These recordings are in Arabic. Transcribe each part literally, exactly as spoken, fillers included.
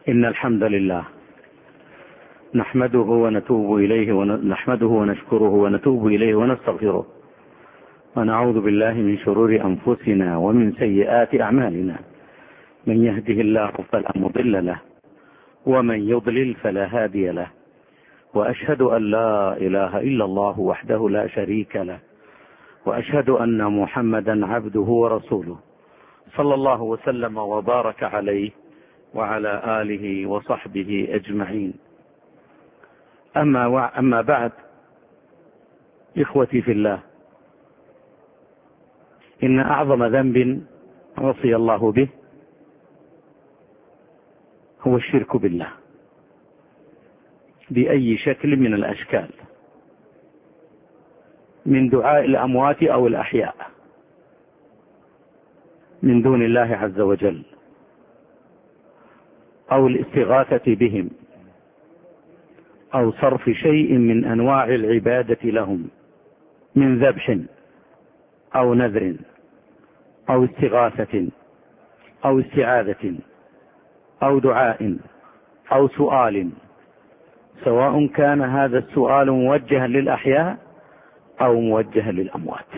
إن الحمد لله نحمده ونتوب إليه ونحمده ونشكره ونتوب إليه ونستغفره، ونعوذ بالله من شرور أنفسنا ومن سيئات أعمالنا، من يهده الله فلا مضل له ومن يضلل فلا هادي له، وأشهد أن لا إله إلا الله وحده لا شريك له، وأشهد أن محمدا عبده ورسوله صلى الله وسلم وبارك عليه وعلى آله وصحبه أجمعين. أما, أما بعد، إخوتي في الله، إن أعظم ذنب عصي الله به هو الشرك بالله بأي شكل من الأشكال، من دعاء الأموات أو الأحياء من دون الله عز وجل، أو الاستغاثة بهم، أو صرف شيء من أنواع العبادة لهم من ذبح أو نذر أو استغاثة أو استعاذة أو دعاء أو سؤال، سواء كان هذا السؤال موجها للأحياء أو موجها للأموات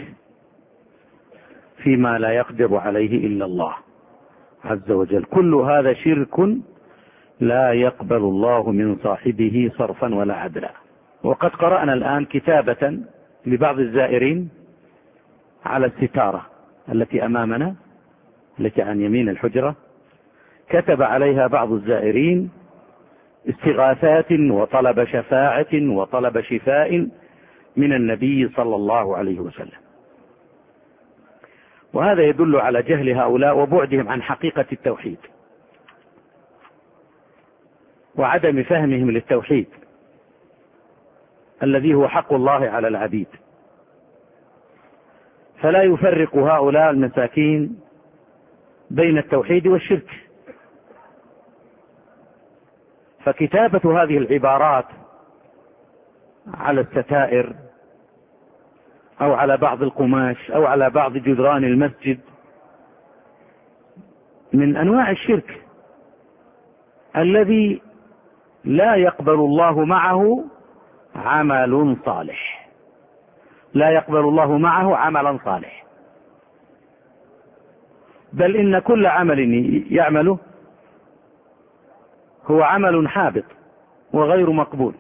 فيما لا يقدر عليه إلا الله عز وجل. كل هذا شرك لا يقبل الله من صاحبه صرفا ولا عدلا. وقد قرأنا الآن كتابة لبعض الزائرين على الستارة التي أمامنا، التي عن يمين الحجرة، كتب عليها بعض الزائرين استغاثات وطلب شفاعة وطلب شفاء من النبي صلى الله عليه وسلم. وهذا يدل على جهل هؤلاء وبعدهم عن حقيقة التوحيد وعدم فهمهم للتوحيد الذي هو حق الله على العبيد. فلا يفرق هؤلاء المساكين بين التوحيد والشرك. فكتابة هذه العبارات على الستائر أو على بعض القماش أو على بعض جدران المسجد من أنواع الشرك الذي لا يقبل الله معه عمل صالح، لا يقبل الله معه عملا صالح، بل إن كل عمل يعمله هو عمل حابط وغير مقبول،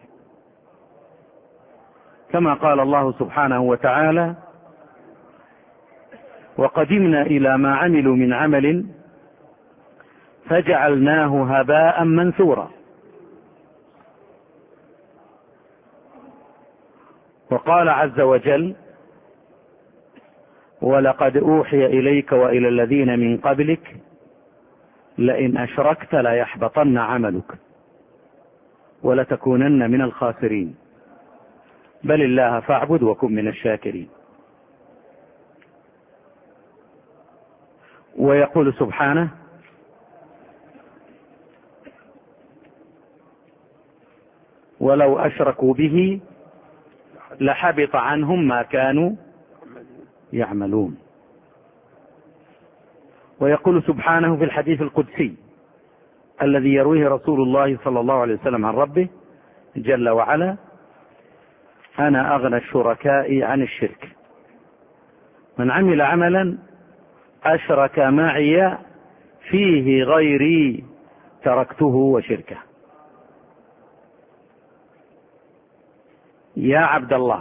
كما قال الله سبحانه وتعالى: وقدمنا إلى ما عملوا من عمل فجعلناه هباء منثورا. وقال عز وجل: ولقد أوحي إليك وإلى الذين من قبلك لئن أشركت ليحبطن عملك ولتكونن من الخاسرين بل الله فاعبد وكن من الشاكرين. ويقول سبحانه: ولو أشركوا به لحبط عنهم ما كانوا يعملون. ويقول سبحانه في الحديث القدسي الذي يرويه رسول الله صلى الله عليه وسلم عن ربه جل وعلا: أنا أغنى الشركاء عن الشرك، من عمل عملا أشرك معي فيه غيري تركته وشركه. يا عبد الله،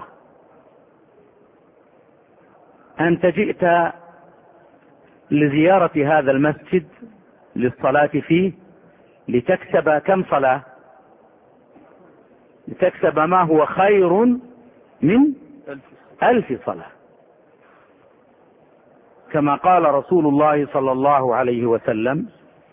أنت جئت لزيارة هذا المسجد للصلاة فيه لتكسب كم صلاة؟ لتكسب ما هو خير من ألف صلاة، كما قال رسول الله صلى الله عليه وسلم: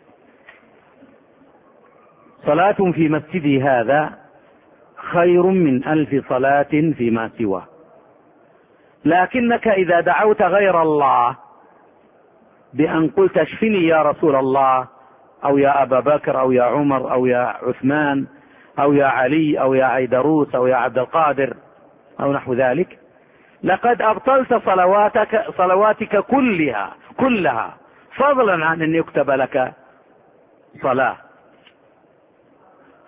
صلاة في مسجدي هذا خير من ألف صلاة فيما سواه. لكنك إذا دعوت غير الله بأن قلت اشفني يا رسول الله، أو يا أبا بكر، أو يا عمر، أو يا عثمان، أو يا علي، أو يا عيدروس، أو يا عبد القادر، أو نحو ذلك، لقد أبطلت صلواتك صلواتك كلها كلها فضلا عن أن يكتب لك صلاة.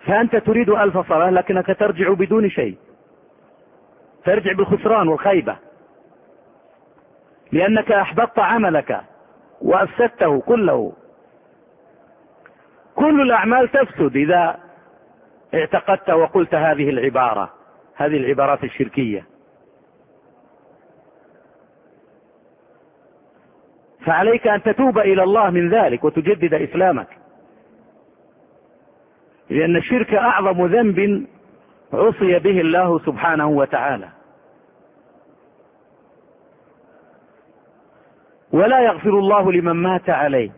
فأنت تريد ألف صلاة لكنك ترجع بدون شيء، ترجع بالخسران والخيبة، لأنك أحبطت عملك وأفسدته كله. كل الأعمال تفسد إذا اعتقدت وقلت هذه العبارة، هذه العبارات الشركية. فعليك أن تتوب إلى الله من ذلك وتجدد إسلامك، لأن الشرك أعظم ذنب عصي به الله سبحانه وتعالى، ولا يغفر الله لمن مات عليه.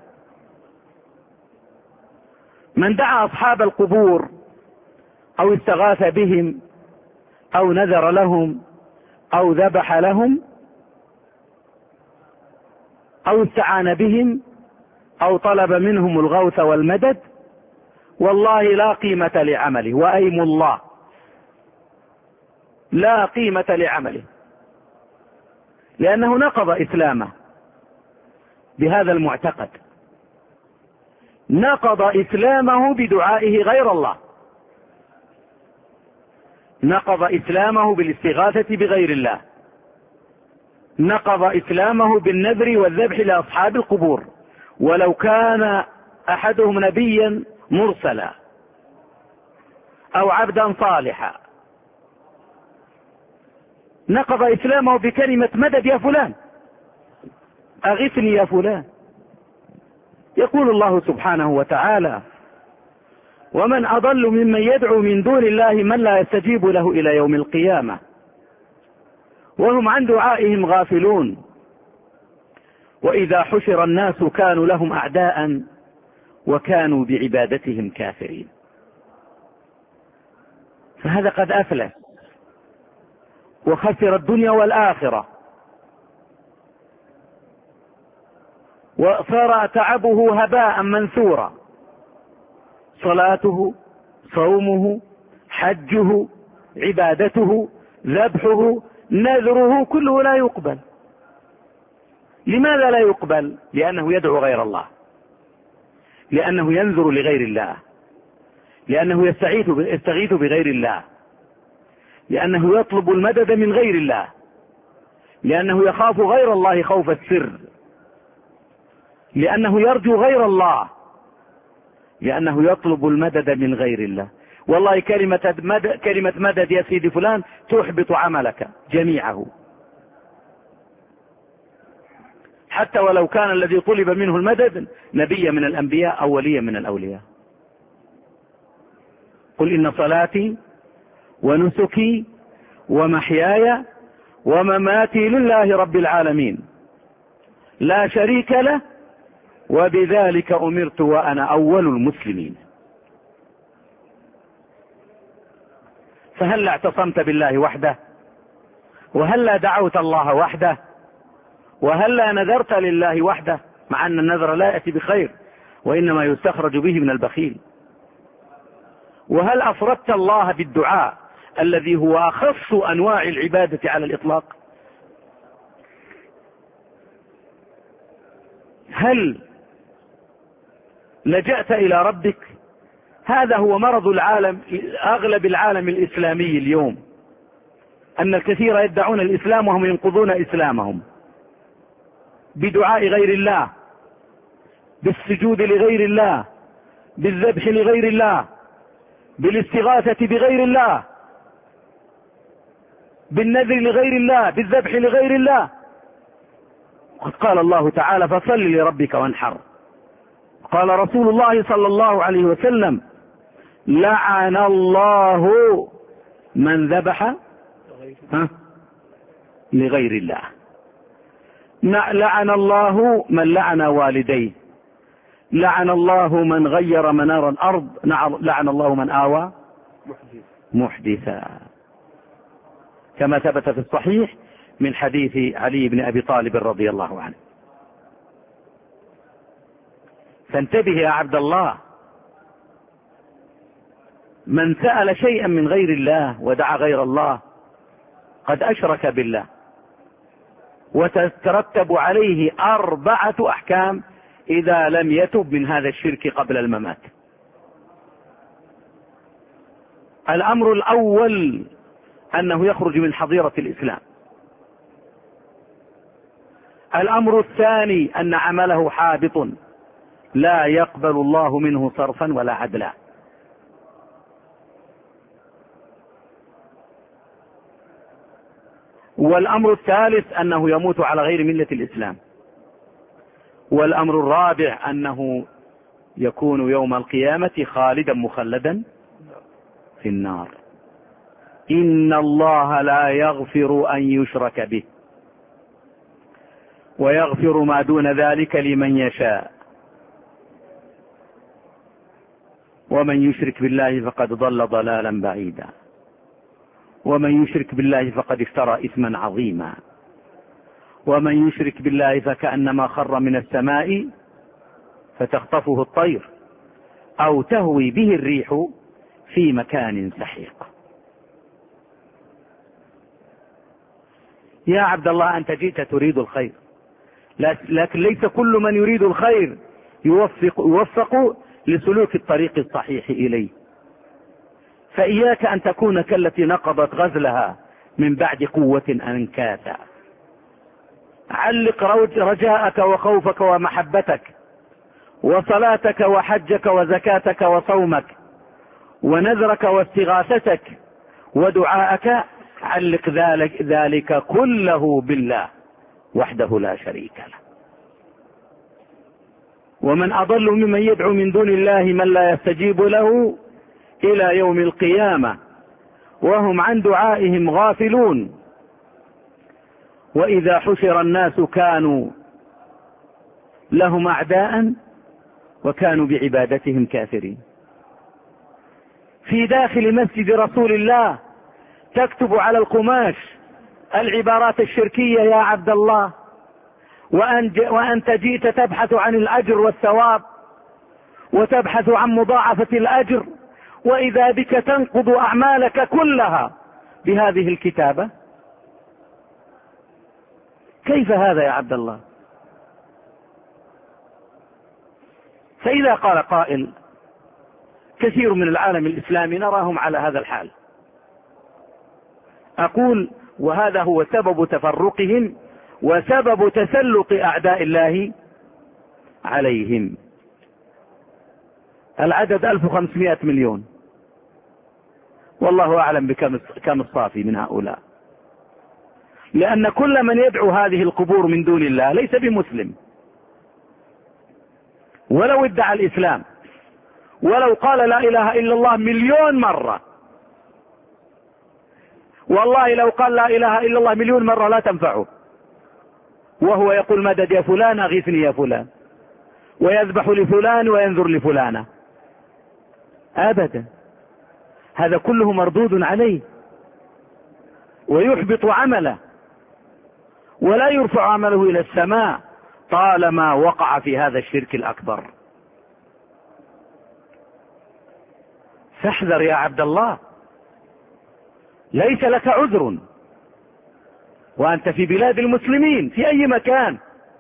من دعا أصحاب القبور أو استغاث بهم أو نذر لهم أو ذبح لهم أو استعان بهم أو طلب منهم الغوث والمدد، والله لا قيمة لعمله، وأيم الله لا قيمة لعمله، لأنه نقض إسلامه بهذا المعتقد، نقض إسلامه بدعائه غير الله، نقض إسلامه بالاستغاثة بغير الله، نقض إسلامه بالنذر والذبح لأصحاب القبور ولو كان أحدهم نبيا مرسلا أو عبدا صالحا. نقض إسلامه بكلمة مدد يا فلان، أغثني يا فلان. يقول الله سبحانه وتعالى: ومن أضل ممن يدعو من دون الله من لا يستجيب له إلى يوم القيامة وهم عن دعائهم غافلون وإذا حشر الناس كانوا لهم أعداء وكانوا بعبادتهم كافرين. فهذا قد أفلس وخسر الدنيا والآخرة، وصار تعبه هباء منثورا، صلاته، صومه، حجه، عبادته، ذبحه، نذره، كله لا يقبل. لماذا لا يقبل؟ لأنه يدعو غير الله، لأنه ينذر لغير الله، لأنه يستغيث بغير الله، لأنه يطلب المدد من غير الله، لأنه يخاف غير الله خوف السر، لأنه يرجو غير الله، لأنه يطلب المدد من غير الله. والله كلمة مدد, كلمة مدد يا سيدي فلان تحبط عملك جميعه، حتى ولو كان الذي طلب منه المدد نبيا من الأنبياء أو وليا من الأولياء. قل إن صلاتي ونسكي ومحياي ومماتي لله رب العالمين لا شريك له وبذلك أمرت وأنا أول المسلمين. فهل اعتصمت بالله وحده؟ وهل دعوت الله وحده؟ وهل نذرت لله وحده؟ مع أن النذر لا يأتي بخير وإنما يستخرج به من البخيل. وهل أفردت الله بالدعاء الذي هو أخص أنواع العبادة على الإطلاق؟ هل لجأت إلى ربك؟ هذا هو مرض العالم، أغلب العالم الإسلامي اليوم، أن الكثير يدعون الإسلام وهم ينقضون إسلامهم بدعاء غير الله، بالسجود لغير الله، بالذبح لغير الله، بالاستغاثة بغير الله، بالنذر لغير الله، بالذبح لغير الله. قد قال الله تعالى: فصل لربك وانحر. قال رسول الله صلى الله عليه وسلم: لعن الله من ذبح لغير الله، لعن الله من لعن والديه، لعن الله من غير منار الأرض، لعن الله من آوى محدثا، كما ثبت في الصحيح من حديث علي بن أبي طالب رضي الله عنه. فانتبه يا عبد الله، من سأل شيئا من غير الله ودعا غير الله قد أشرك بالله، وتترتب عليه أربعة أحكام إذا لم يتب من هذا الشرك قبل الممات. الأمر الأول أنه يخرج من حظيرة الإسلام. الأمر الثاني أن عمله حابط لا يقبل الله منه صرفا ولا عدلا. والأمر الثالث أنه يموت على غير ملة الإسلام. والأمر الرابع أنه يكون يوم القيامة خالدا مخلدا في النار. إن الله لا يغفر أن يشرك به ويغفر ما دون ذلك لمن يشاء، ومن يشرك بالله فقد ضل ضلالا بعيدا، ومن يشرك بالله فقد افترى إثما عظيما، ومن يشرك بالله فكأنما خر من السماء فتخطفه الطير أو تهوي به الريح في مكان سحيق. يا عبد الله أنت جئت تريد الخير، لكن ليس كل من يريد الخير يوفق, يوفق لسلوك الطريق الصحيح إليه. فإياك أن تكون كالتي نقضت غزلها من بعد قوة أنكاثا. علق رجاءك وخوفك ومحبتك وصلاتك وحجك وزكاتك وصومك ونذرك واستغاثتك ودعاءك، علق ذلك, ذلك كله بالله وحده لا شريك له. ومن أضل ممن يدعو من دون الله من لا يستجيب له إلى يوم القيامة وهم عن دعائهم غافلون. وإذا حشر الناس كانوا لهم أعداء وكانوا بعبادتهم كافرين. في داخل مسجد رسول الله تكتب على القماش العبارات الشركية يا عبد الله، وأنت جئت تبحث عن الأجر والثواب وتبحث عن مضاعفة الأجر، وإذا بك تنقض أعمالك كلها بهذه الكتابة. كيف هذا يا عبد الله؟ فإذا قال قائل كثير من العالم الإسلامي نراهم على هذا الحال، أقول وهذا هو سبب تفرقهم وسبب تسلط أعداء الله عليهم. العدد ألف وخمسمائة مليون، والله أعلم بكم الصافي من هؤلاء، لأن كل من يدعو هذه القبور من دون الله ليس بمسلم، ولو ادعى الإسلام ولو قال لا إله إلا الله مليون مرة، والله لو قال لا إله إلا الله مليون مرة لا تنفعه، وهو يقول مدد يا فلان أغيثني يا فلان، ويذبح لفلان وينذر لفلانة، أبدا. هذا كله مردود عليه ويحبط عمله ولا يرفع عمله إلى السماء طالما وقع في هذا الشرك الأكبر. فاحذر يا عبد الله، ليس لك عذر وأنت في بلاد المسلمين في أي مكان.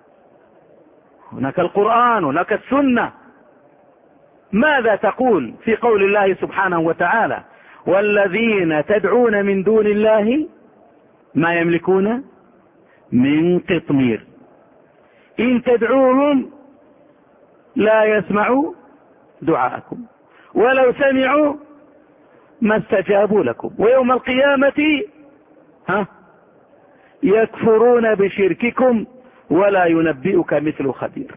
هناك القرآن، هناك السنة. ماذا تقول في قول الله سبحانه وتعالى والذين تدعون من دون الله ما يملكون من قطمير إن تدعوهم لا يسمعوا دعاءكم ولو سمعوا ما استجابوا لكم ويوم القيامة ها يكفرون بشرككم ولا ينبئك مثل خبير.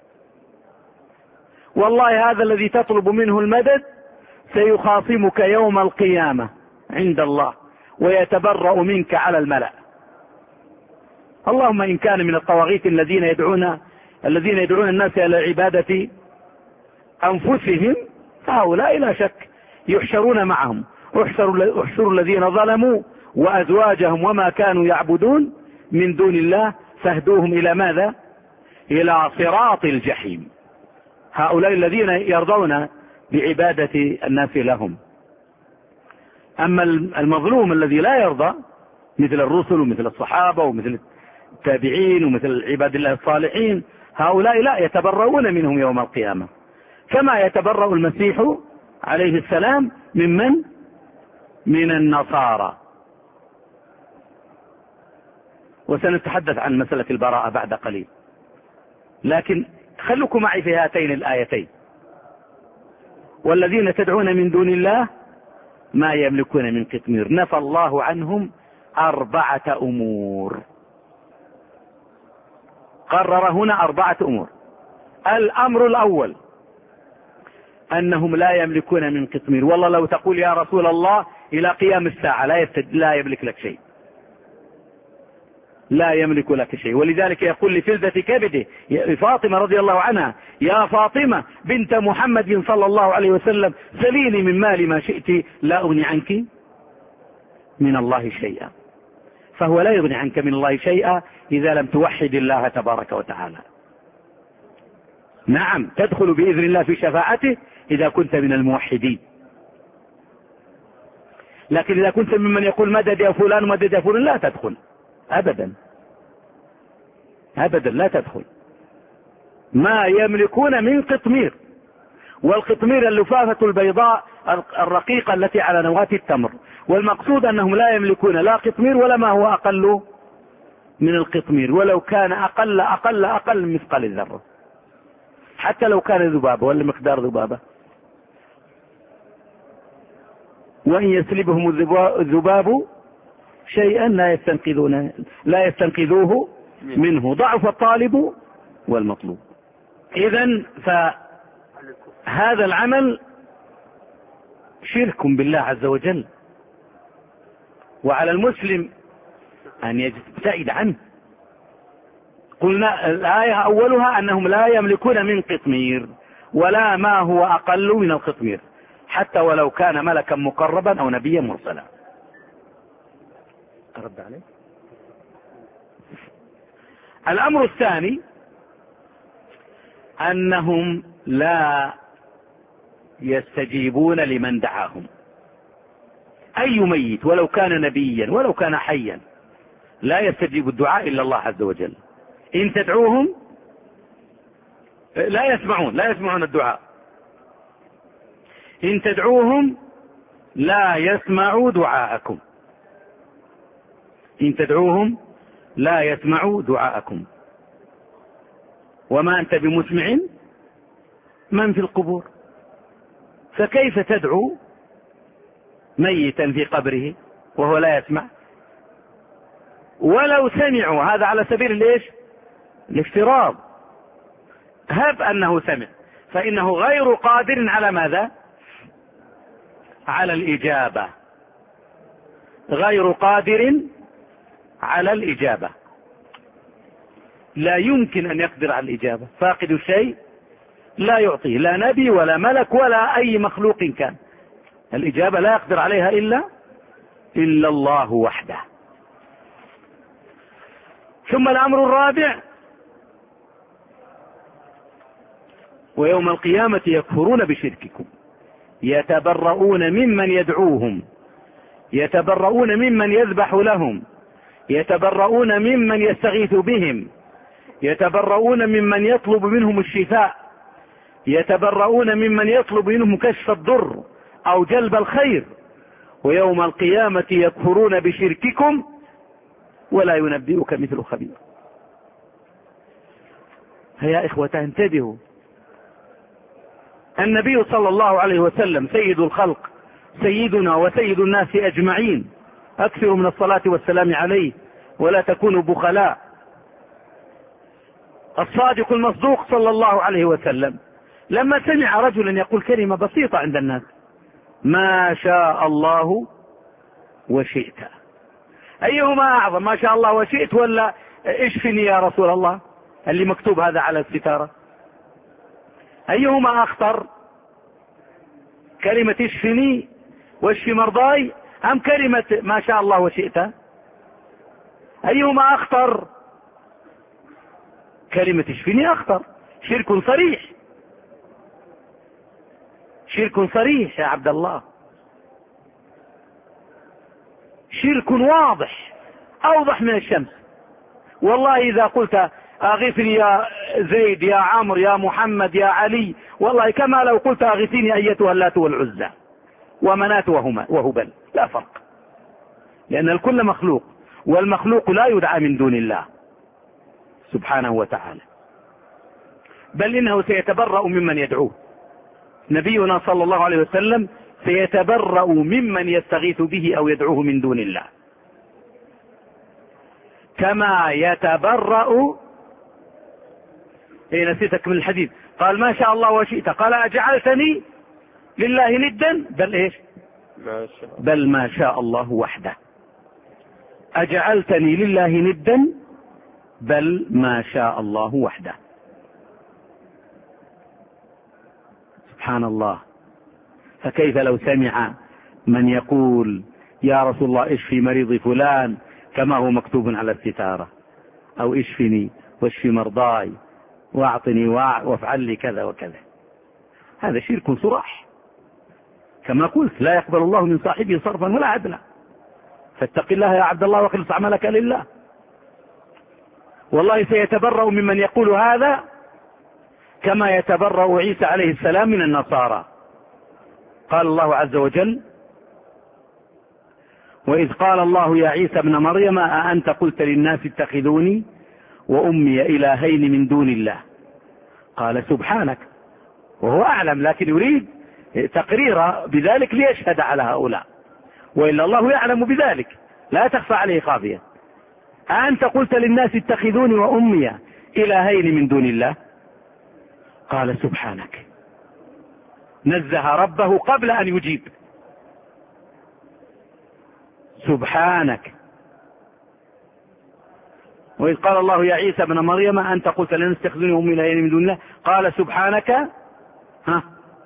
والله هذا الذي تطلب منه المدد سيخاصمك يوم القيامة عند الله ويتبرأ منك على الملأ. اللهم إن كان من الطواغيت الذين يدعون الذين يدعون الناس إلى عبادة أنفسهم فهؤلاء لا شك يحشرون معهم. احشروا الذين ظلموا وأزواجهم وما كانوا يعبدون من دون الله فاهدوهم إلى ماذا؟ إلى صراط الجحيم. هؤلاء الذين يرضون بعبادة الناس لهم. أما المظلوم الذي لا يرضى مثل الرسل ومثل الصحابة ومثل التابعين ومثل عباد الله الصالحين هؤلاء لا يتبرؤون منهم يوم القيامة كما يتبرأ المسيح عليه السلام ممن من النصارى. وسنتحدث عن مسألة البراءة بعد قليل، لكن خلوكم معي في هاتين الآيتين. والذين تدعون من دون الله ما يملكون من قطمير. نفى الله عنهم أربعة أمور، قرر هنا أربعة أمور. الأمر الأول أنهم لا يملكون من قطمير. والله لو تقول يا رسول الله إلى قيام الساعة لا, لا يملك لك شيء، لا يملك لك شيء. ولذلك يقول لفلذة كبده فاطمة رضي الله عنها: يا فاطمة بنت محمد صلى الله عليه وسلم سليني من مالي ما شئت لا أغني عنك من الله شيئا. فهو لا يغني عنك من الله شيئا إذا لم توحد الله تبارك وتعالى. نعم تدخل بإذن الله في شفاعته إذا كنت من الموحدين، لكن إذا كنت ممن يقول مدد يا فلان مدد يا فلان لا تدخل أبدا أبدا، لا تدخل. ما يملكون من قطمير. والقطمير اللفافة البيضاء الرقيقة التي على نواة التمر. والمقصود أنهم لا يملكون لا قطمير ولا ما هو أقل من القطمير، ولو كان أقل أقل أقل من مثقال الذرة، حتى لو كان ذبابة ولا مقدار ذبابة. وإن يسلبهم الذباب شيئا لا يستنقذون لا يستنقذوه منه، ضعف الطالب والمطلوب. إذن فهذا العمل شرك بالله عز وجل، وعلى المسلم أن يبتعد عنه. قلنا الآية أولها أنهم لا يملكون من قطمير ولا ما هو أقل من القطمير، حتى ولو كان ملكا مقربا أو نبيا مرسلا. أرد عليه. الأمر الثاني أنهم لا يستجيبون لمن دعاهم. أي ميت ولو كان نبيا ولو كان حيا لا يستجيب الدعاء إلا الله عز وجل. إن تدعوهم لا يسمعون لا يسمعون الدعاء. إن تدعوهم لا يسمعوا دعاءكم. إن تدعوهم لا يسمعوا دعاءكم. وما أنت بمسمع من في القبور. فكيف تدعو ميتا في قبره وهو لا يسمع؟ ولو سمعوا، هذا على سبيل الايش؟ الافتراض. هب أنه سمع، فإنه غير قادر على ماذا؟ على الإجابة. غير قادر على الإجابة، لا يمكن أن يقدر على الإجابة. فاقد الشيء لا يعطيه، لا نبي ولا ملك ولا أي مخلوق كان. الإجابة لا يقدر عليها إلا إلا الله وحده. ثم الأمر الرابع: ويوم القيامة يكفرون بشرككم يتبرؤون ممن يدعوهم، يتبرؤون ممن يذبح لهم، يتبرؤون ممن يستغيث بهم، يتبرؤون ممن يطلب منهم الشفاء، يتبرؤون ممن يطلب منهم كشف الضر أو جلب الخير. ويوم القيامة يكفرون بشرككم ولا ينبئك مثل خبير. يا إخوة انتبهوا. النبي صلى الله عليه وسلم سيد الخلق، سيدنا وسيد الناس أجمعين، أكثر من الصلاة والسلام عليه ولا تكونوا بخلاء. الصادق المصدوق صلى الله عليه وسلم لما سمع رجلا يقول كلمة بسيطة عند الناس: ما شاء الله وشئت. أيهما أعظم، ما شاء الله وشئت ولا اشفني يا رسول الله اللي مكتوب هذا على الستارة؟ أيهما أخطر، كلمة اشفني واشفي مرضاي أم كلمة ما شاء الله وشئت؟ أيهما أخطر؟ كلمة اشفني أخطر. شرك صريح، شرك صريح يا عبد الله، شرك واضح أوضح من الشمس. والله إذا قلت أغثني يا زيد يا عمرو يا محمد يا علي، والله كما لو قلت أغثني أيتها اللات والعزى، ومنات وهبل، لا فرق، لأن الكل مخلوق، والمخلوق لا يدعى من دون الله سبحانه وتعالى، بل إنه سيتبرأ ممن يدعوه. نبينا صلى الله عليه وسلم سيتبرأ ممن يستغيث به أو يدعوه من دون الله، كما يتبرأ. إيه نسيتك من الحديث، قال ما شاء الله وشئت، قال أجعلتني لله ندا، بل إيش بل ما شاء الله وحده. أجعلتني لله ندا بل ما شاء الله وحده. سبحان الله. فكيف لو سمع من يقول يا رسول الله اشفي مريضي فلان كما هو مكتوب على الستارة، أو اشفني واشفي مرضاي واعطني وافعل لي كذا وكذا، هذا شرك صراح. كما قلت لا يقبل الله من صاحبه صرفا ولا عدلا، فاتق الله يا عبد الله واخلص عملك لله. والله سيتبرأ ممن يقول هذا كما يتبرأ عيسى عليه السلام من النصارى. قال الله عز وجل وإذ قال الله يا عيسى ابن مريم أأنت قلت للناس اتخذوني وأمي إلهين من دون الله، قال سبحانك، وهو أعلم، لكن يريد تقرير بذلك ليشهد على هؤلاء، وإلا الله يعلم بذلك لا تخفى عليه خافية. أأنت قلت للناس اتخذوني وأمي إلهين من دون الله، قال سبحانك، نزه ربه قبل أن يجيب، سبحانك. وإذ قال الله يا عيسى ابن مريم أنت قلت لن تتخذوني وأمي إلهين من دون الله، قال سبحانك ها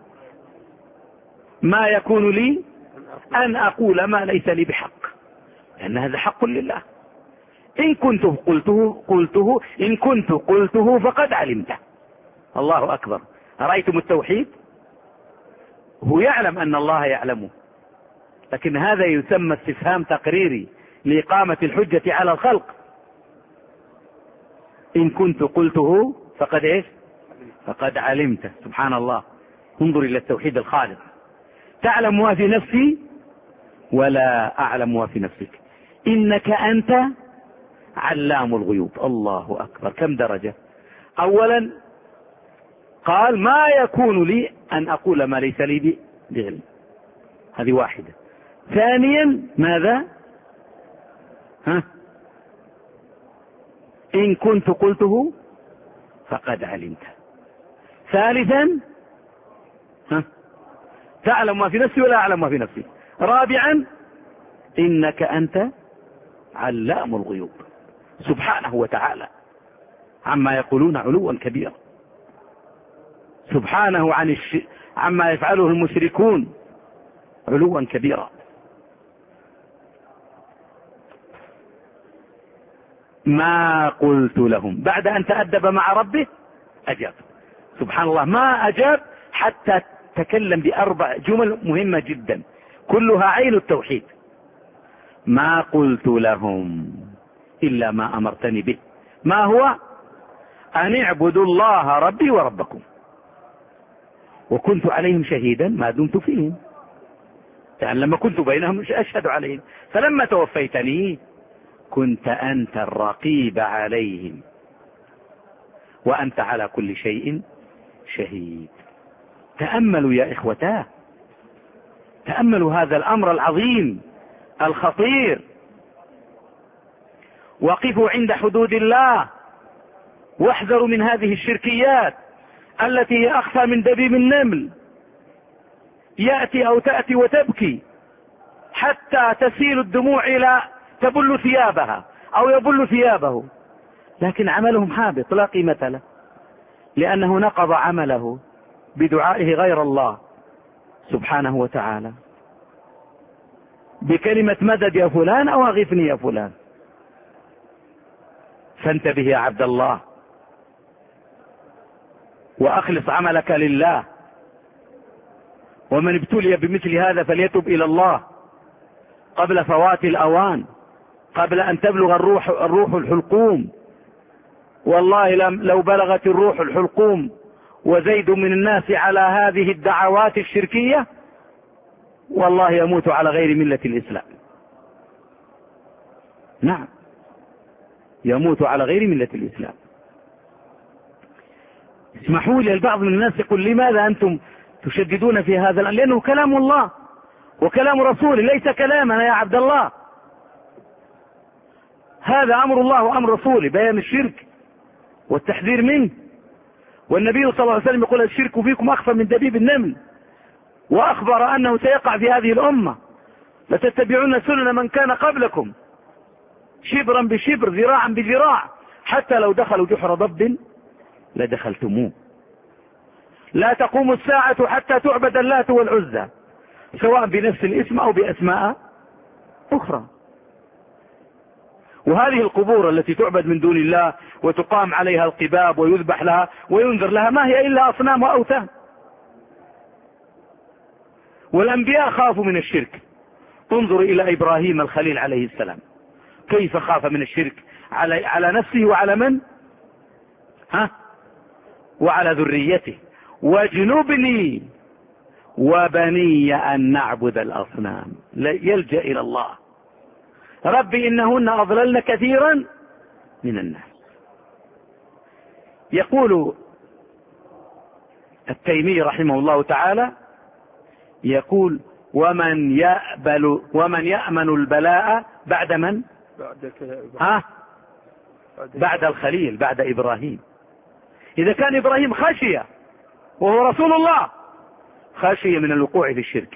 ما يكون لي أن أقول ما ليس لي بحق، لأن هذا حق لله. إن كنت قلته قلته إن كنت قلته فقد علمته. الله أكبر. أرأيتم التوحيد؟ هو يعلم أن الله يعلمه، لكن هذا يسمى استفهام تقريري لإقامة الحجة على الخلق. إن كنت قلته فقد إيش فقد علمته. سبحان الله. انظر إلى التوحيد الخالق. تعلم ما في نفسي ولا أعلم ما في نفسك، إنك أنت علام الغيوب. الله أكبر. كم درجة؟ أولا قال ما يكون لي أن أقول ما ليس لي بعلم، هذه واحدة. ثانيا ماذا؟ ها إن كنت قلته فقد علمته. ثالثا ها تعلم ما في نفسي ولا أعلم ما في نفسي. رابعا إنك أنت علام الغيوب سبحانه وتعالى عما يقولون علوا كبيرا، سبحانه عن الش... عما يفعله المشركون علوا كبيرا. ما قلت لهم، بعد أن تأدب مع ربه أجاب. سبحان الله. ما أجاب حتى تكلم بأربع جمل مهمة جدا كلها عين التوحيد. ما قلت لهم إلا ما أمرتني به. ما هو؟ أن اعبدوا الله ربي وربكم، وكنت عليهم شهيدا ما دمت فيهم، يعني لما كنت بينهم أشهد عليهم، فلما توفيتني كنت أنت الرقيب عليهم وأنت على كل شيء شهيد. تأملوا يا إخوتاه، تأملوا هذا الأمر العظيم الخطير. وقفوا عند حدود الله واحذروا من هذه الشركيات التي هي أخفى من دبيب النمل، يأتي أو تأتي وتبكي حتى تسيل الدموع إلى تبل ثيابها أو يبل ثيابه، لكن عملهم حابط لا قيمة له، لأنه نقض عمله بدعائه غير الله سبحانه وتعالى بكلمة مدد يا فلان أو أغثني يا فلان. فانتبه يا عبد الله وأخلص عملك لله. ومن ابتلي بمثل هذا فليتب إلى الله قبل فوات الأوان، قبل أن تبلغ الروح, الروح الحلقوم. والله لو بلغت الروح الحلقوم وزيد من الناس على هذه الدعوات الشركية والله يموت على غير ملة الإسلام. نعم، يموت على غير ملة الإسلام. اسمحوا لي، البعض من الناس يقول لماذا أنتم تشددون في هذا؟ لأنه كلام الله وكلام رسوله، ليس كلامنا يا عبد الله. هذا أمر الله وأمر رسوله، بيان الشرك والتحذير منه. والنبي صلى الله عليه وسلم يقول الشرك فيكم أخفى من دبيب النمل، وأخبر أنه سيقع في هذه الأمة، لتتبعون سنن من كان قبلكم شبرا بشبر ذراعا بذراع، حتى لو دخلوا جحر ضب لدخلتموه. لا تقوم الساعة حتى تعبد اللات والعزى، سواء بنفس الاسم أو بأسماء أخرى. وهذه القبور التي تعبد من دون الله وتقام عليها القباب ويذبح لها وينذر لها، ما هي إلا أصنام وأوثان. والأنبياء خافوا من الشرك. انظر إلى إبراهيم الخليل عليه السلام، كيف خاف من الشرك على على نفسه وعلى من؟ ها؟ وعلى ذريته. واجنبني وبني أن نعبد الأصنام. يلجأ إلى الله، ربي إنهن أضللن كثيرا من الناس. يقول التيمي رحمه الله تعالى، يقول ومن يأبل ومن يأمن البلاء بعد من؟ ها؟ بعد الخليل، بعد إبراهيم. إذا كان إبراهيم خشية وهو رسول الله خشية من الوقوع في الشرك،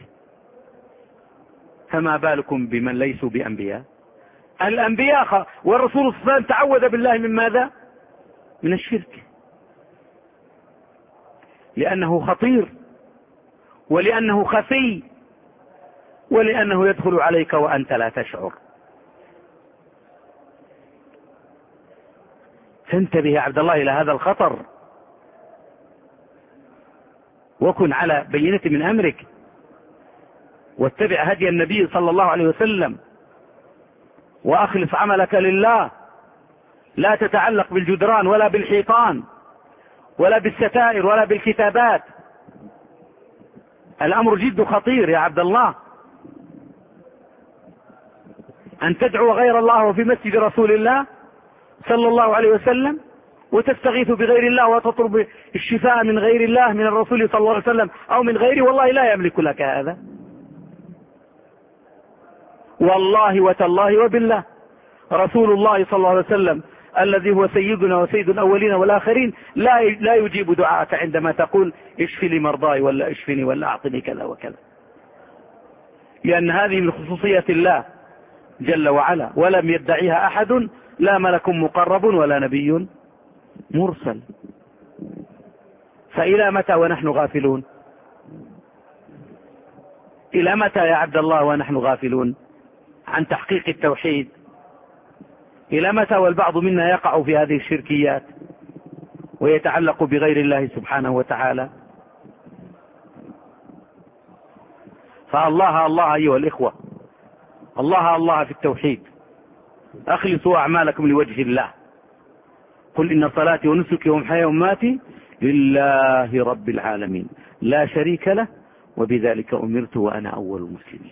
فما بالكم بمن ليسوا بأنبياء؟ الأنبياء خ... والرسول صلى الله عليه وسلم تعوذ بالله من ماذا؟ من الشرك، لأنه خطير، ولأنه خفي، ولأنه يدخل عليك وأنت لا تشعر. فانتبه يا عبد الله إلى هذا الخطر، وكن على بينة من أمرك، واتبع هدي النبي صلى الله عليه وسلم، وأخلص عملك لله. لا تتعلق بالجدران ولا بالحيطان ولا بالستائر ولا بالكتابات. الأمر جد خطير يا عبد الله. أن تدعو غير الله وفي مسجد رسول الله صلى الله عليه وسلم، وتستغيث بغير الله وتطلب الشفاء من غير الله، من الرسول صلى الله عليه وسلم أو من غيره، والله لا يملك لك هذا. والله وتالله وبالله رسول الله صلى الله عليه وسلم الذي هو سيدنا وسيد الأولين والآخرين لا لا يجيب دعاءك عندما تقول اشفي لي مرضاي ولا اشفني ولا أعطني كذا وكذا، لأن هذه من خصوصية الله جل وعلا، ولم يدعيها أحد، لا ملك مقرب ولا نبي مرسل. فإلى متى ونحن غافلون؟ إلى متى يا عبد الله ونحن غافلون عن تحقيق التوحيد؟ إلى متى والبعض منا يقع في هذه الشركيات ويتعلق بغير الله سبحانه وتعالى؟ فالله الله أيها الإخوة، الله الله في التوحيد. أخلصوا أعمالكم لوجه الله. قل إن صلاتي ونسكي ومحياي ومماتي لله رب العالمين لا شريك له وبذلك أمرت وأنا أول المسلمين.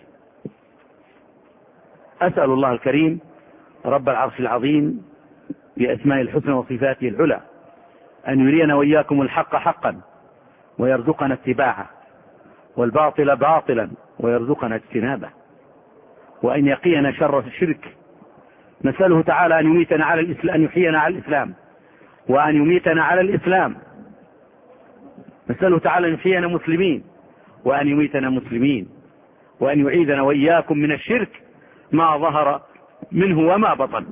أسأل الله الكريم رب العرش العظيم بأسماء الحسنى وصفاته العلى أن يرينا وإياكم الحق حقا ويرزقنا اتباعه، والباطل باطلا ويرزقنا اجتنابه، وأن يقينا شر الشرك. نسأله تعالى أن يميتنا على الإسلام، أن يحيينا على الإسلام، وأن يميتنا على الإسلام. نسأله تعالى أن يحيينا مسلمين وأن يميتنا مسلمين، وأن يعيذنا وإياكم من الشرك ما ظهر منه وما بطن،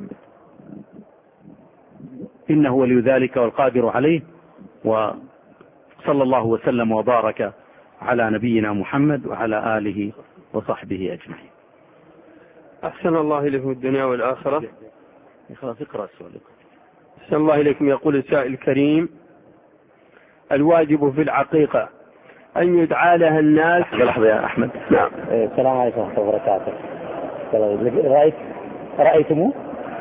إنه ولي ذلك والقادر عليه. وصلى الله وسلم وبارك على نبينا محمد وعلى آله وصحبه أجمعين. أحسن الله إليكم الدنيا والآخرة. خلاص اقرأ السؤال. أحسن الله إليكم. يقول السائل الكريم: الواجب في العقيقة أن يدعى لها الناس. لحظة يا أحمد. نعم. السلام عليكم ورحمة الله وبركاته. رأيت رأيتموه؟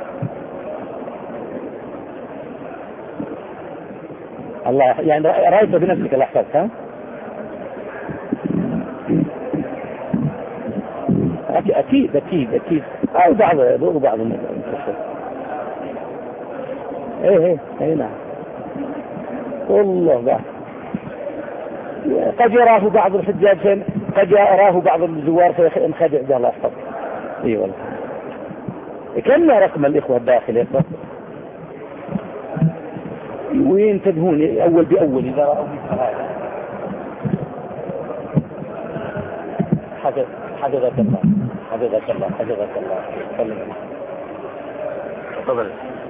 الله يعني رأيته بنفسك الأحساس ها؟ أكيد أكيد أكيد أو بعض وبعض المتصل. إيه إيه إيه نعم والله بعض قد يراه بعض الحجاج فين قد يراه بعض الزوار فينخدع به الله يحفظ. إيه والله كم رقم الإخوة الداخل يا إخوة وينتبهون أول بأول إذا رأوا مثل هذا. حفظك الله حفظك الله حفظك الله. تفضل.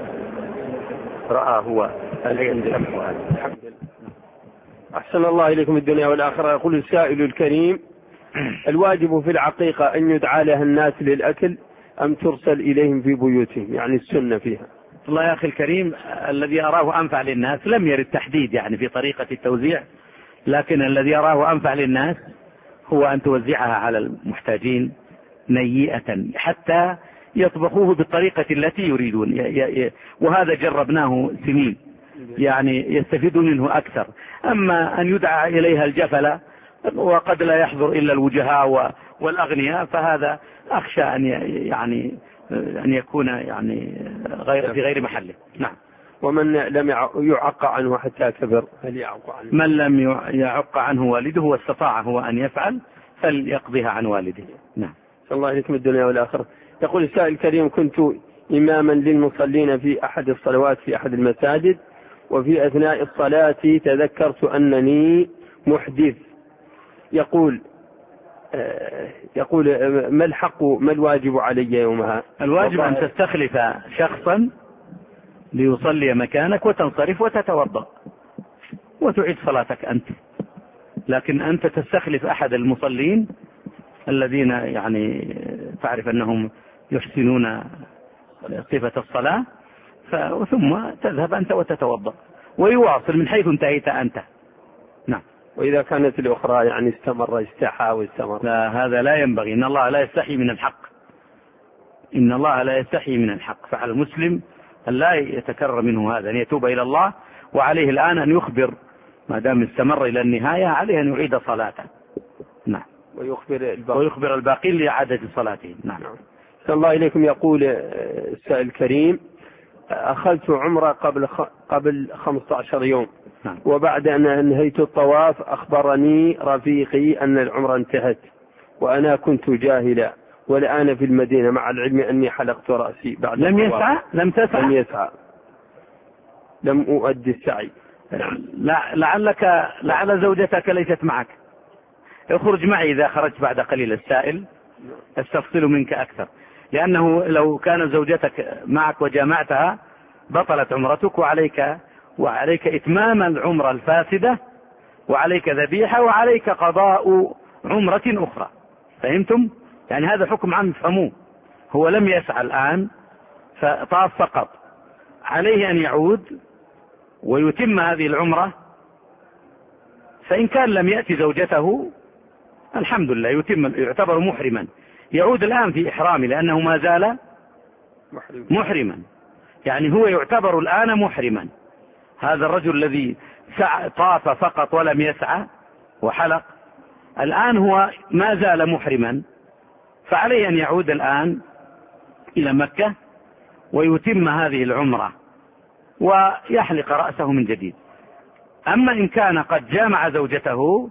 رأى هو الحمد لله. أحسن الله إليكم الدنيا والآخرة. يقول السائل الكريم: الواجب في العقيقة أن يدعى لها الناس للأكل أم ترسل إليهم في بيوتهم؟ يعني السنة فيها. الله يا أخي الكريم، الذي أراه أنفع للناس لم يرد تحديد يعني في طريقة التوزيع، لكن الذي أراه أنفع للناس هو أن توزعها على المحتاجين نيئة حتى يطبخوه بالطريقة التي يريدون، وهذا جربناه سنين يعني يستفيدون منه أكثر. أما أن يدعى إليها الجفلة وقد لا يحضر إلا الوجهاء والأغنياء فهذا أخشى أن يعني أن يكون يعني غير في غير محله. نعم. ومن لم يعق عنه حتى كبر هل يعق عنه؟ من لم يعق عنه والده واستطاع هو أن يفعل فليقضيها عن والده. نعم. صلى الله عليكم الدنيا والآخرة. يقول السائل الكريم: كنت إماما للمصلين في أحد الصلوات في أحد المساجد، وفي أثناء الصلاة تذكرت أنني محدث. يقول يقول ما الحق ما الواجب علي يومها؟ الواجب أن تستخلف شخصا ليصلي مكانك وتنصرف وتتوضأ وتعيد صلاتك أنت، لكن أنت تستخلف أحد المصلين الذين يعني تعرف أنهم يحسنون صفة الصلاة، ثم تذهب أنت وتتوضأ ويواصل من حيث انتهيت أنت. نعم. وإذا كانت الأخرى يعني استمر استحى واستمر؟ لا، هذا لا ينبغي. إن الله لا يستحي من الحق، إن الله لا يستحي من الحق، فعلى المسلم أن لا يتكرر منه هذا، أن يتوب إلى الله، وعليه الآن أن يخبر ما دام استمر إلى النهاية عليه أن يعيد صلاته. نعم. ويخبر الباقي ويخبر الباقين لإعادة صلاتهم. نعم. صلى الله إليكم. يقول السائل الكريم: أخذت عمرة قبل قبل خمسة عشر يوم. نعم. وبعد أن انهيت الطواف أخبرني رفيقي أن العمرة انتهت وأنا كنت جاهلا، والآن في المدينة مع العلم أني حلقت رأسي بعد لم يسعى لم تسعى لم يسعى لم أؤدي السعي. لعلك لعل زوجتك ليست معك. اخرج معي إذا خرجت بعد قليل السائل استفصل منك أكثر، لأنه لو كان زوجتك معك وجامعتها بطلت عمرتك، وعليك وعليك إتمام العمرة الفاسدة، وعليك ذبيحة، وعليك قضاء عمرة أخرى. فهمتم؟ يعني هذا حكم عام فهموه. هو لم يسعى الآن فطاف فقط، عليه أن يعود ويتم هذه العمرة. فإن كان لم يأتي زوجته الحمد لله يتم، يعتبر محرما، يعود الآن في إحرامه لأنه ما زال محرما، يعني هو يعتبر الآن محرما. هذا الرجل الذي طاف فقط ولم يسعى وحلق الآن هو ما زال محرما، فعليه أن يعود الآن إلى مكة ويتم هذه العمرة ويحلق رأسه من جديد. أما إن كان قد جامع زوجته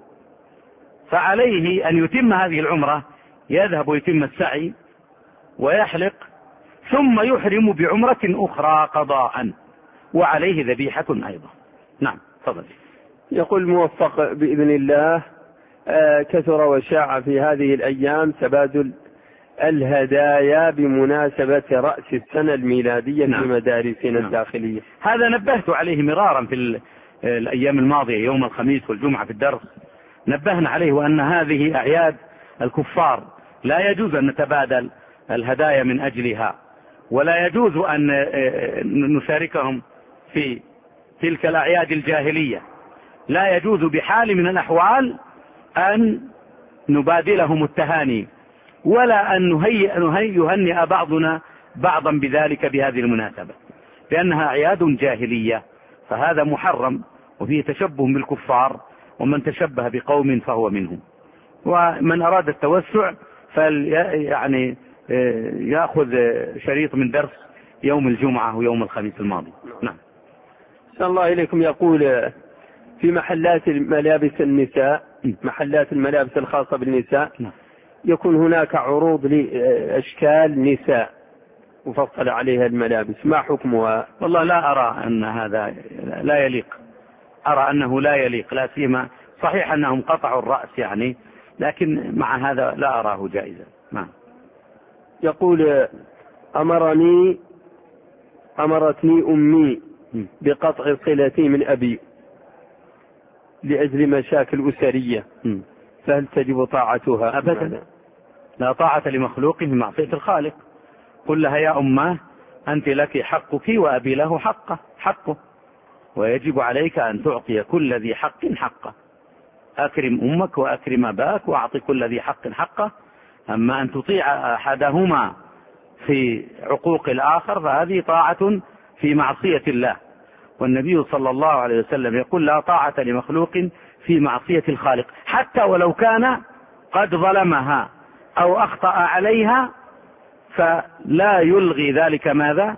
فعليه أن يتم هذه العمرة، يذهب ويتم السعي ويحلق ثم يحرم بعمرة أخرى قضاء، وعليه ذبيحة أيضا. نعم تفضل. يقول موفق بإذن الله: آه كثر وشاع في هذه الأيام تبادل الهدايا بمناسبة رأس السنة الميلادية. نعم. في مدارسنا. نعم. الداخلية. هذا نبهت عليه مرارا في الأيام الماضية يوم الخميس والجمعة في الدرس، نبهنا عليه وأن هذه أعياد الكفار لا يجوز أن نتبادل الهدايا من أجلها، ولا يجوز أن نشاركهم في تلك الأعياد الجاهلية. لا يجوز بحال من الأحوال أن نبادلهم التهاني، ولا أن نهيئ يهنئ بعضنا بعضا بذلك بهذه المناسبة، لأنها أعياد جاهلية، فهذا محرم وفيه تشبه بالكفار، ومن تشبه بقوم فهو منهم. ومن أراد التوسع فل يعني يأخذ شريط من درس يوم الجمعة ويوم الخميس الماضي. نعم. صلى الله إليكم. يقول في محلات ملابس النساء، محلات الملابس الخاصة بالنساء، يكون هناك عروض لأشكال نساء مفصل عليها الملابس، ما حكمها؟ والله لا أرى أن هذا لا يليق، أرى أنه لا يليق، لا سيما صحيح أنهم قطعوا الرأس يعني، لكن مع هذا لا أراه جائزا. نعم. يقول أمرني أمرتني أمي بقطع صلتي من أبي لأجل مشاكل أسرية، فهل تجب طاعتها؟ أبدا، لا طاعة لمخلوق في معصية الخالق. قل لها يا أماه أنت لك حقك وأبي له حقه حقه ويجب عليك أن تعطي كل ذي حق حقه. أكرم أمك وأكرم أباك وأعطي كل ذي حق حقه. أما أن تطيع أحدهما في عقوق الآخر فهذه طاعة في معصية الله، والنبي صلى الله عليه وسلم يقول لا طاعة لمخلوق في معصية الخالق، حتى ولو كان قد ظلمها أو أخطأ عليها، فلا يلغي ذلك ماذا؟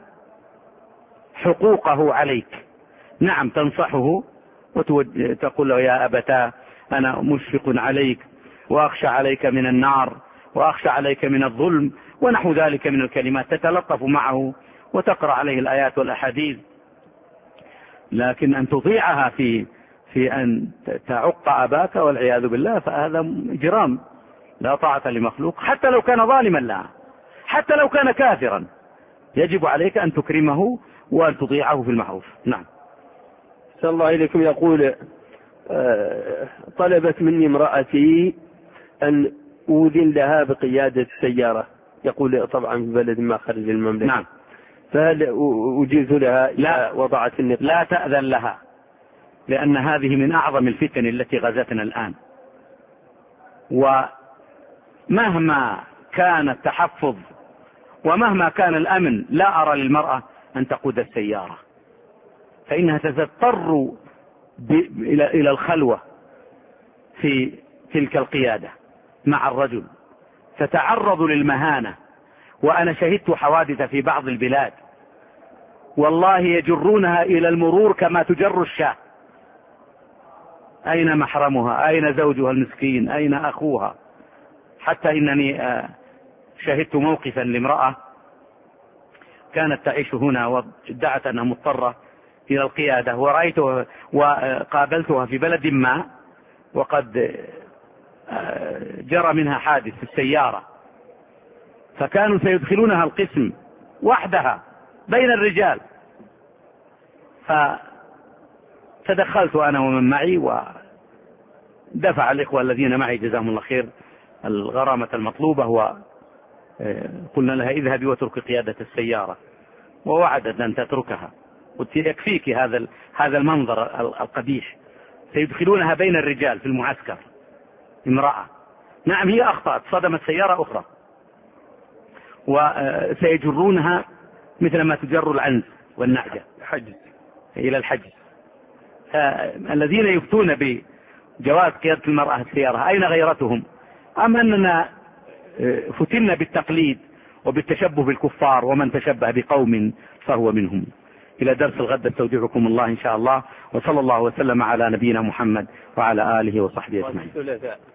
حقوقه عليك. نعم، تنصحه وتقول له يا أبتاه أنا مشفق عليك وأخشى عليك من النار وأخشى عليك من الظلم ونحو ذلك من الكلمات، تتلطف معه وتقرأ عليه الآيات والأحاديث. لكن أن تطيعها في في أن تعق أباك والعياذ بالله فهذا إجرام. لا طاعة لمخلوق حتى لو كان ظالما لها، حتى لو كان كافرا، يجب عليك أن تكرمه وأن تطيعه في المعروف. نعم. صلى الله إليكم. يقول طلبت مني امرأتي أن أذن لها بقيادة السيارة، يقول طبعا في بلد ما خارج المملكة. نعم. فهل أجيز لها؟ لا، وضعت النقاب. لا تأذن لها، لأن هذه من أعظم الفتن التي غزتنا الآن، ومهما كان التحفظ ومهما كان الأمن لا أرى للمرأة أن تقود السيارة، فإنها تضطر إلى الخلوة في تلك القيادة مع الرجل، تتعرض للمهانة. وأنا شهدت حوادث في بعض البلاد والله يجرونها إلى المرور كما تجر الشاة. أين محرمها؟ أين زوجها المسكين؟ أين أخوها؟ حتى إنني شهدت موقفا لامرأة كانت تعيش هنا وادعت أنها مضطرة إلى القيادة، ورأيتها وقابلتها في بلد ما وقد جرى منها حادث في السيارة، فكانوا سيدخلونها القسم وحدها بين الرجال، فتدخلت أنا ومن معي ودفع الإخوة الذين معي جزاهم الله خير الغرامة المطلوبة، وقلنا لها اذهبي وتركي قيادة السيارة، ووعدت أن تتركها. قلت يكفيك هذا هذا المنظر القبيح، سيدخلونها بين الرجال في المعسكر امرأة. نعم هي أخطأت، صدمت سيارة أخرى، وسيجرونها مثل ما تجر العنز والنعجة حجز إلى الحجز. الذين يفتون بجواز قيادة المرأة السيارة أين غيرتهم؟ أم أننا فتنا بالتقليد وبالتشبه بالكفار، ومن تشبه بقوم فهو منهم. إلى درس الغد استودعكم الله إن شاء الله، وصلى الله وسلم على نبينا محمد وعلى آله وصحبه أجمعين.